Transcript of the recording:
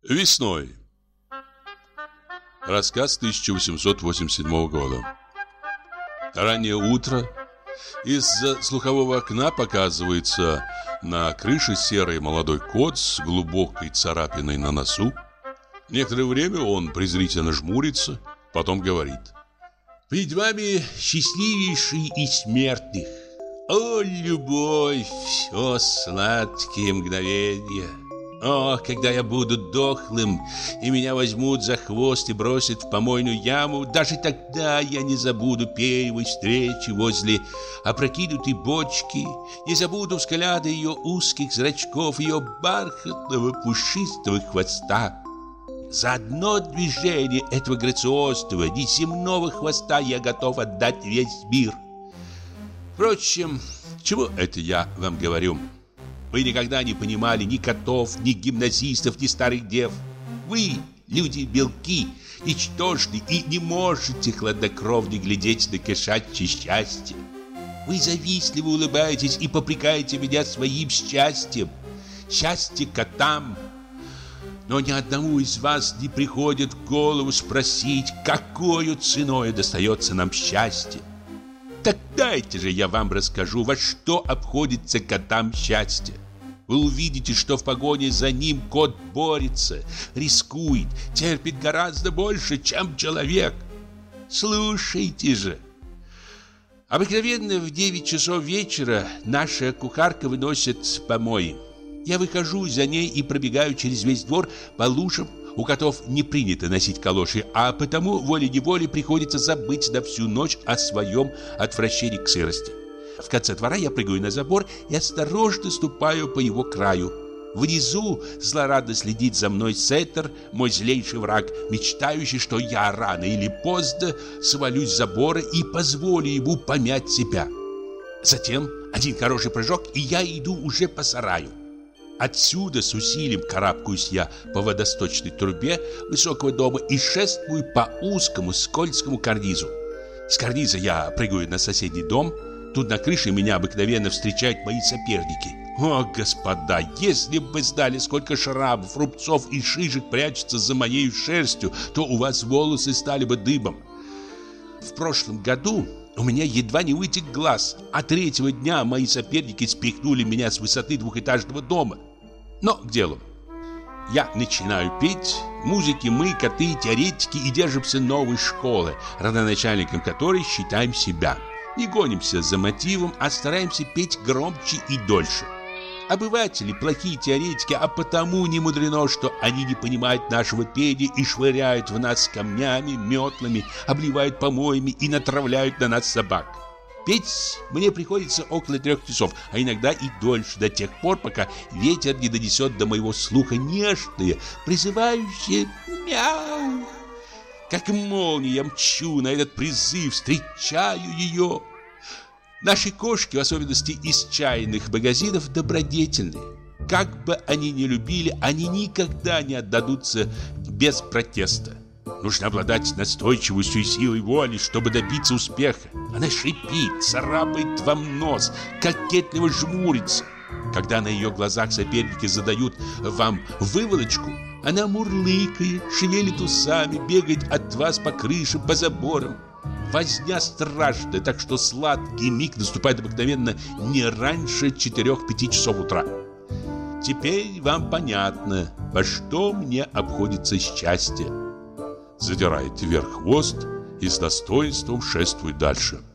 Весной. Рассказ 1887 года. Раннее утро. Из-за слухового окна показывается на крыше серый молодой кот с глубокой царапиной на носу. Некоторое время он презрительно жмурится, потом говорит: «Пред вами счастливейший из смертных. О, любовь, о, сладкие мгновения! О, когда я буду дохлым, и меня возьмут за хвост и бросят в помойную яму, даже тогда я не забуду первой встречи возле опрокинутой бочки, не забуду взгляда ее узких зрачков, ее бархатного пушистого хвоста. За одно движение этого грациозного, неземного хвоста я готов отдать весь мир. Впрочем, чего это я вам говорю? Вы никогда не понимали ни котов, ни гимназистов, ни старых дев. Вы, люди белки, ничтожны и не можете хладнокровно глядеть на кошачье счастье. Вы завистливо улыбаетесь и попрекаете меня своим счастьем. Счастье котам. Но ни одному из вас не приходит в голову спросить, какой ценой достается нам счастье. Так дайте же я вам расскажу, во что обходится котам счастье. Вы увидите, что в погоне за ним кот борется, рискует, терпит гораздо больше, чем человек. Слушайте же. Обыкновенно в 9 часов вечера наша кухарка выносит помои. Я выхожу за ней и пробегаю через весь двор по лужам. У котов не принято носить калоши, а потому волей-неволей приходится забыть на всю ночь о своем отвращении к сырости. В конце двора я прыгаю на забор и осторожно ступаю по его краю. Внизу злорадно следит за мной сеттер, мой злейший враг, мечтающий, что я рано или поздно свалюсь с забора и позволю ему помять себя. Затем один хороший прыжок, и я иду уже по сараю. Отсюда с усилием карабкаюсь я по водосточной трубе высокого дома и шествую по узкому скользкому карнизу. С карниза я прыгаю на соседний дом. Тут на крыше меня обыкновенно встречают мои соперники. О, господа, если бы вы знали, сколько шрамов, рубцов и шишек прячется за моей шерстью, то у вас волосы стали бы дыбом. В прошлом году у меня едва не вытек глаз, а третьего дня мои соперники спихнули меня с высоты двухэтажного дома. Но к делу. Я начинаю петь. Музыки мы, коты, теоретики, и держимся новой школы, родоначальником которой считаем себя. Не гонимся за мотивом, а стараемся петь громче и дольше. Обыватели плохие теоретики, а потому не мудрено, что они не понимают нашего пения и швыряют в нас камнями, метлами, обливают помоями и натравляют на нас собак. Петь мне приходится около 3 часов, а иногда и дольше, до тех пор, пока ветер не донесет до моего слуха нежное, призывающее мяу. Как молния я мчу на этот призыв, встречаю ее. Наши кошки, в особенности из чайных магазинов, добродетельные. Как бы они ни любили, они никогда не отдадутся без протеста. Нужно обладать настойчивостью и силой воли, чтобы добиться успеха. Она шипит, царапает вам нос, кокетливо жмурится. Когда на ее глазах соперники задают вам выволочку, она мурлыкает, шевелит усами, бегает от вас по крышам, по заборам. Возня страшная, так что сладкий миг наступает обыкновенно не раньше 4-5 часов утра. Теперь вам понятно, во что мне обходится счастье. Задирает вверх хвост и с достоинством шествует дальше.